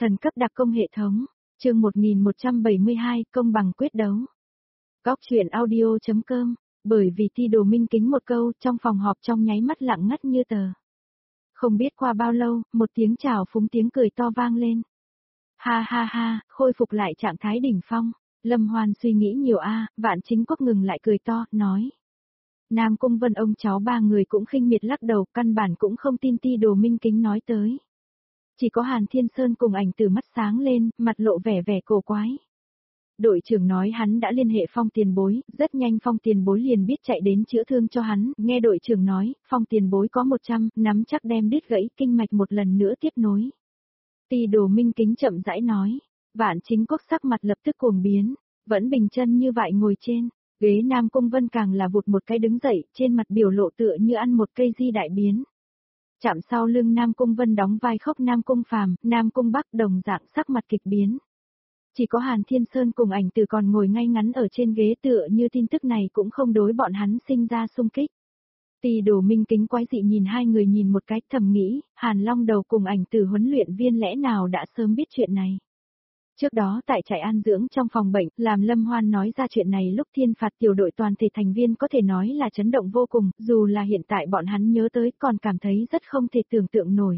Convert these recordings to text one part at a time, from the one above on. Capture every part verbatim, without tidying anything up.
Thần cấp đặc công hệ thống, chương một nghìn một trăm bảy mươi hai, công bằng quyết đấu. Góc truyện audio chấm com, bởi vì Ti Đồ Minh kính một câu, trong phòng họp trong nháy mắt lặng ngắt như tờ. Không biết qua bao lâu, một tiếng chào phúng tiếng cười to vang lên. Ha ha ha, khôi phục lại trạng thái đỉnh phong. Lâm Hoan suy nghĩ nhiều a, Vạn Chính Quốc ngừng lại cười to, nói. Nam Cung Vân ông cháu ba người cũng khinh miệt lắc đầu, căn bản cũng không tin Ti Đồ Minh kính nói tới. Chỉ có Hàn Thiên Sơn cùng ảnh từ mắt sáng lên, mặt lộ vẻ vẻ cổ quái. Đội trưởng nói hắn đã liên hệ Phong tiền bối, rất nhanh Phong tiền bối liền biết chạy đến chữa thương cho hắn, nghe đội trưởng nói, Phong tiền bối có một trăm, nắm chắc đem đứt gãy kinh mạch một lần nữa tiếp nối. Ti Đồ Minh kính chậm rãi nói, Vạn Chính Quốc sắc mặt lập tức cuồng biến, vẫn bình chân như vậy ngồi trên, ghế Nam Cung Vân càng là vụt một cái đứng dậy, trên mặt biểu lộ tựa như ăn một cây di đại biến. Chạm sau lưng Nam Cung Vân đóng vai khóc Nam Cung Phàm, Nam Cung Bắc đồng dạng sắc mặt kịch biến. Chỉ có Hàn Thiên Sơn cùng ảnh từ còn ngồi ngay ngắn ở trên ghế tựa như tin tức này cũng không đối bọn hắn sinh ra xung kích. Ti Đồ Minh kính quái dị nhìn hai người nhìn một cái thầm nghĩ, Hàn Long Đầu cùng ảnh từ huấn luyện viên lẽ nào đã sớm biết chuyện này. Trước đó tại trại an dưỡng trong phòng bệnh, làm Lâm Hoan nói ra chuyện này lúc thiên phạt tiểu đội toàn thể thành viên có thể nói là chấn động vô cùng, dù là hiện tại bọn hắn nhớ tới còn cảm thấy rất không thể tưởng tượng nổi.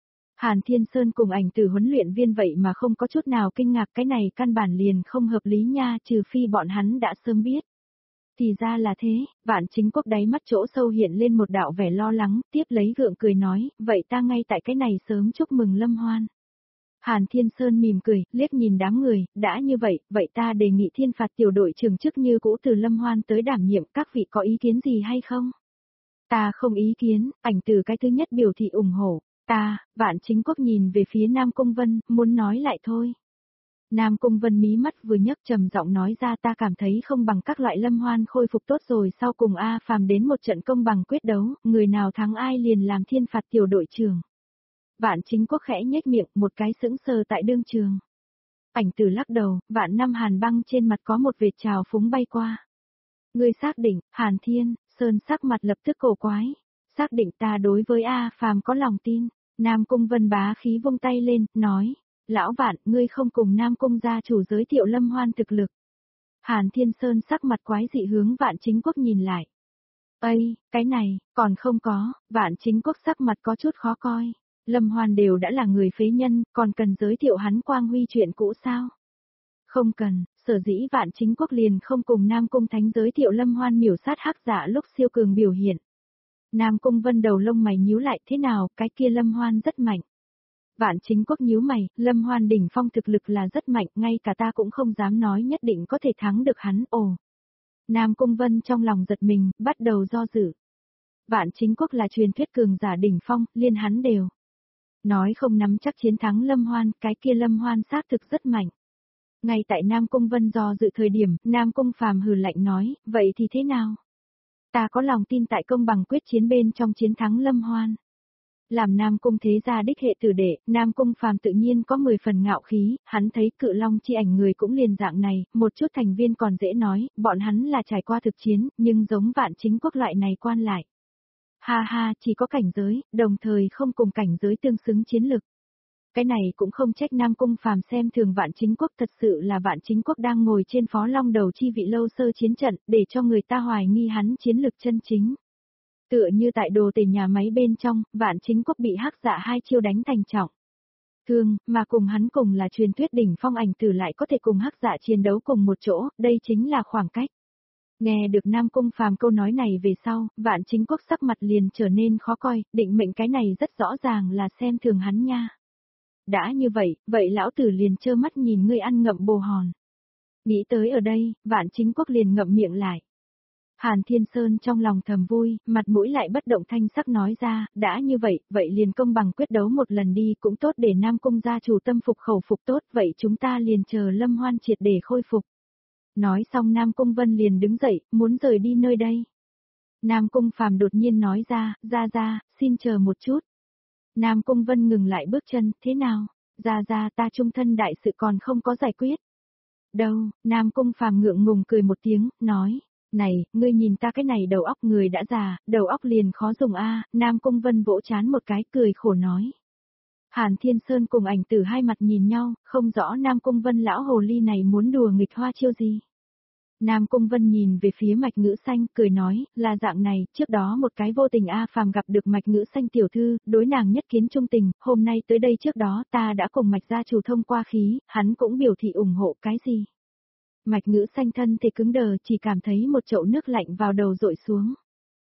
Hàn Thiên Sơn cùng ảnh từ huấn luyện viên vậy mà không có chút nào kinh ngạc, cái này căn bản liền không hợp lý nha, trừ phi bọn hắn đã sớm biết. Thì ra là thế, Vạn Chính Quốc đáy mắt chỗ sâu hiện lên một đạo vẻ lo lắng, tiếp lấy gượng cười nói, vậy ta ngay tại cái này sớm chúc mừng Lâm Hoan. Hàn Thiên Sơn mỉm cười, liếc nhìn đám người, đã như vậy, vậy ta đề nghị thiên phạt tiểu đội trưởng chức như cũ từ Lâm Hoan tới đảm nhiệm, các vị có ý kiến gì hay không? Ta không ý kiến, ảnh từ cái thứ nhất biểu thị ủng hộ, ta, Vạn Chính Quốc nhìn về phía Nam Cung Vân, muốn nói lại thôi. Nam Cung Vân mí mắt vừa nhấc trầm giọng nói ra, ta cảm thấy không bằng các loại Lâm Hoan khôi phục tốt rồi sau cùng A Phàm đến một trận công bằng quyết đấu, người nào thắng ai liền làm thiên phạt tiểu đội trưởng. Vạn Chính Quốc khẽ nhếch miệng, một cái sững sờ tại đương trường. Ảnh từ lắc đầu, Vạn Năm Hàn Băng trên mặt có một vệt trào phúng bay qua. Ngươi xác định, Hàn Thiên, Sơn sắc mặt lập tức cổ quái. Xác định ta đối với A Phàm có lòng tin. Nam Cung Vân bá khí vung tay lên, nói. Lão Vạn, ngươi không cùng Nam Cung gia chủ giới thiệu Lâm Hoan thực lực. Hàn Thiên Sơn sắc mặt quái dị hướng Vạn Chính Quốc nhìn lại. Ây, cái này, còn không có, Vạn Chính Quốc sắc mặt có chút khó coi. Lâm Hoan đều đã là người phế nhân, còn cần giới thiệu hắn quang huy chuyện cũ sao? Không cần, sở dĩ Vạn Chính Quốc liền không cùng Nam Cung Thánh giới thiệu Lâm Hoan miểu sát hắc giả lúc siêu cường biểu hiện. Nam Cung Vân đầu lông mày nhíu lại, thế nào, cái kia Lâm Hoan rất mạnh. Vạn Chính Quốc nhíu mày, Lâm Hoan đỉnh phong thực lực là rất mạnh, ngay cả ta cũng không dám nói nhất định có thể thắng được hắn, ồ. Nam Cung Vân trong lòng giật mình, bắt đầu do dự. Vạn Chính Quốc là truyền thuyết cường giả đỉnh phong, liên hắn đều. Nói không nắm chắc chiến thắng Lâm Hoan, cái kia Lâm Hoan xác thực rất mạnh. Ngay tại Nam Cung Vân do dự thời điểm, Nam Cung Phàm hừ lạnh nói, vậy thì thế nào? Ta có lòng tin tại công bằng quyết chiến bên trong chiến thắng Lâm Hoan. Làm Nam Cung thế gia đích hệ tử đệ, Nam Cung Phàm tự nhiên có mười phần ngạo khí, hắn thấy cự long chi ảnh người cũng liền dạng này, một chút thành viên còn dễ nói, bọn hắn là trải qua thực chiến, nhưng giống Vạn Chính Quốc loại này quan lại. Ha ha, chỉ có cảnh giới, đồng thời không cùng cảnh giới tương xứng chiến lực. Cái này cũng không trách Nam Cung Phàm xem thường Vạn Chính Quốc, thật sự là Vạn Chính Quốc đang ngồi trên phó long đầu chi vị lâu sơ chiến trận, để cho người ta hoài nghi hắn chiến lực chân chính. Tựa như tại đồ tể nhà máy bên trong, Vạn Chính Quốc bị hắc dạ hai chiêu đánh thành trọng thương, mà cùng hắn cùng là truyền thuyết đỉnh phong ảnh tử lại có thể cùng hắc dạ chiến đấu cùng một chỗ, đây chính là khoảng cách. Nghe được Nam Cung Phàm câu nói này về sau, Vạn Chính Quốc sắc mặt liền trở nên khó coi, định mệnh cái này rất rõ ràng là xem thường hắn nha. Đã như vậy, vậy lão tử liền trơ mắt nhìn ngươi ăn ngậm bồ hòn. Nghĩ tới ở đây, Vạn Chính Quốc liền ngậm miệng lại. Hàn Thiên Sơn trong lòng thầm vui, mặt mũi lại bất động thanh sắc nói ra, đã như vậy, vậy liền công bằng quyết đấu một lần đi, cũng tốt để Nam Cung gia chủ tâm phục khẩu phục tốt, vậy chúng ta liền chờ Lâm Hoan triệt để khôi phục. Nói xong Nam Cung Vân liền đứng dậy, muốn rời đi nơi đây. Nam Cung Phàm đột nhiên nói ra, ra ra, xin chờ một chút. Nam Cung Vân ngừng lại bước chân, thế nào, ra ra ta trung thân đại sự còn không có giải quyết. Đâu, Nam Cung Phàm ngượng ngùng cười một tiếng, nói, này, ngươi nhìn ta cái này đầu óc người đã già, đầu óc liền khó dùng a. Nam Cung Vân vỗ chán một cái cười khổ nói. Hàn Thiên Sơn cùng ảnh tử hai mặt nhìn nhau, không rõ Nam Cung Vân lão hồ ly này muốn đùa nghịch hoa chiêu gì. Nam Cung Vân nhìn về phía Mạch Ngữ Xanh, cười nói, là dạng này, trước đó một cái vô tình A Phàm gặp được Mạch Ngữ Xanh tiểu thư, đối nàng nhất kiến trung tình, hôm nay tới đây trước đó ta đã cùng Mạch gia chủ thông qua khí, hắn cũng biểu thị ủng hộ cái gì. Mạch Ngữ Xanh thân thể cứng đờ, chỉ cảm thấy một chậu nước lạnh vào đầu dội xuống.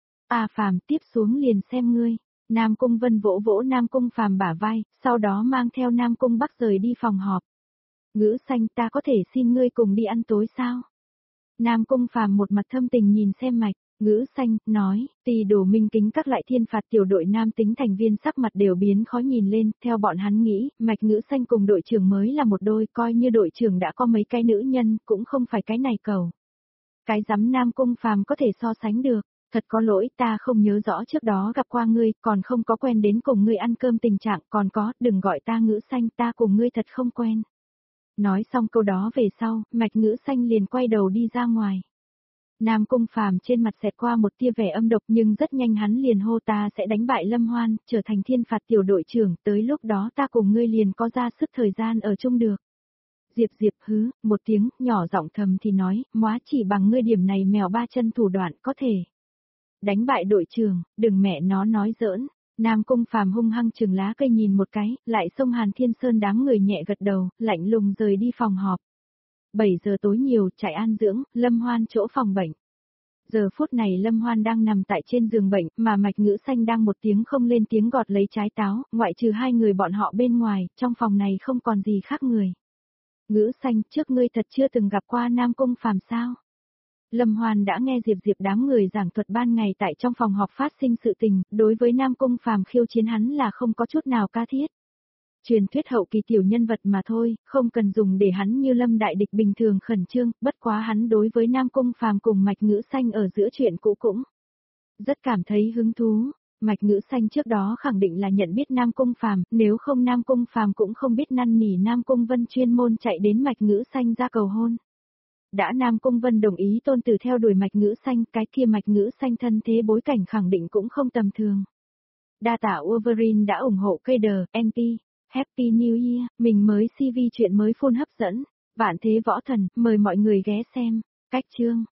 A Phàm, tiếp xuống liền xem ngươi. Nam Cung Vân vỗ vỗ Nam Cung Phàm bả vai, sau đó mang theo Nam Cung Bắc rời đi phòng họp. Ngữ Xanh, ta có thể xin ngươi cùng đi ăn tối sao? Nam Cung Phàm một mặt thâm tình nhìn xem Mạch Ngữ Xanh, nói, Tỳ Đồ Minh Kính các lại thiên phạt tiểu đội nam tính thành viên sắc mặt đều biến khó nhìn lên, theo bọn hắn nghĩ, Mạch Ngữ Xanh cùng đội trưởng mới là một đôi, coi như đội trưởng đã có mấy cái nữ nhân, cũng không phải cái này cầu. Cái rắm Nam Cung Phàm có thể so sánh được, thật có lỗi ta không nhớ rõ trước đó gặp qua ngươi, còn không có quen đến cùng ngươi ăn cơm tình trạng, còn có, đừng gọi ta Ngữ Xanh, ta cùng ngươi thật không quen. Nói xong câu đó về sau, Mạch Ngữ Xanh liền quay đầu đi ra ngoài. Nam Cung Phàm trên mặt xẹt qua một tia vẻ âm độc nhưng rất nhanh hắn liền hô ta sẽ đánh bại Lâm Hoan, trở thành thiên phạt tiểu đội trưởng, tới lúc đó ta cùng ngươi liền có ra sức thời gian ở chung được. Diệp Diệp hứ, một tiếng, nhỏ giọng thầm thì nói, móa chỉ bằng ngươi điểm này mèo ba chân thủ đoạn có thể. Đánh bại đội trưởng, đừng mẹ nó nói giỡn. Nam Cung Phàm hung hăng chừng lá cây nhìn một cái, lại xông Hàn Thiên Sơn đám người nhẹ gật đầu, lạnh lùng rời đi phòng họp. bảy giờ tối nhiều, trại an dưỡng, Lâm Hoan chỗ phòng bệnh. Giờ phút này Lâm Hoan đang nằm tại trên giường bệnh, mà Mạch Ngữ Xanh đang một tiếng không lên tiếng gọt lấy trái táo, ngoại trừ hai người bọn họ bên ngoài, trong phòng này không còn gì khác người. Ngữ Xanh, trước ngươi thật chưa từng gặp qua Nam Cung Phàm sao? Lâm Hoan đã nghe Diệp Diệp đám người giảng thuật ban ngày tại trong phòng họp phát sinh sự tình, đối với Nam Cung Phàm khiêu chiến hắn là không có chút nào ca thiết. Truyền thuyết hậu kỳ tiểu nhân vật mà thôi, không cần dùng để hắn như Lâm đại địch bình thường khẩn trương, bất quá hắn đối với Nam Cung Phàm cùng Mạch Ngữ Xanh ở giữa chuyện cũ cũng rất cảm thấy hứng thú. Mạch Ngữ Xanh trước đó khẳng định là nhận biết Nam Cung Phàm, nếu không Nam Cung Phàm cũng không biết năn nỉ Nam Cung Vân chuyên môn chạy đến Mạch Ngữ Xanh ra cầu hôn. Đã Nam Cung Vân đồng ý tôn tử theo đuổi Mạch Ngữ Xanh, cái kia Mạch Ngữ Xanh thân thế bối cảnh khẳng định cũng không tầm thường. Đa tạ Wolverine đã ủng hộ cây đờ, en pê, Happy New Year, mình mới xê vê chuyện mới full hấp dẫn, vạn thế võ thần, mời mọi người ghé xem, cách chương.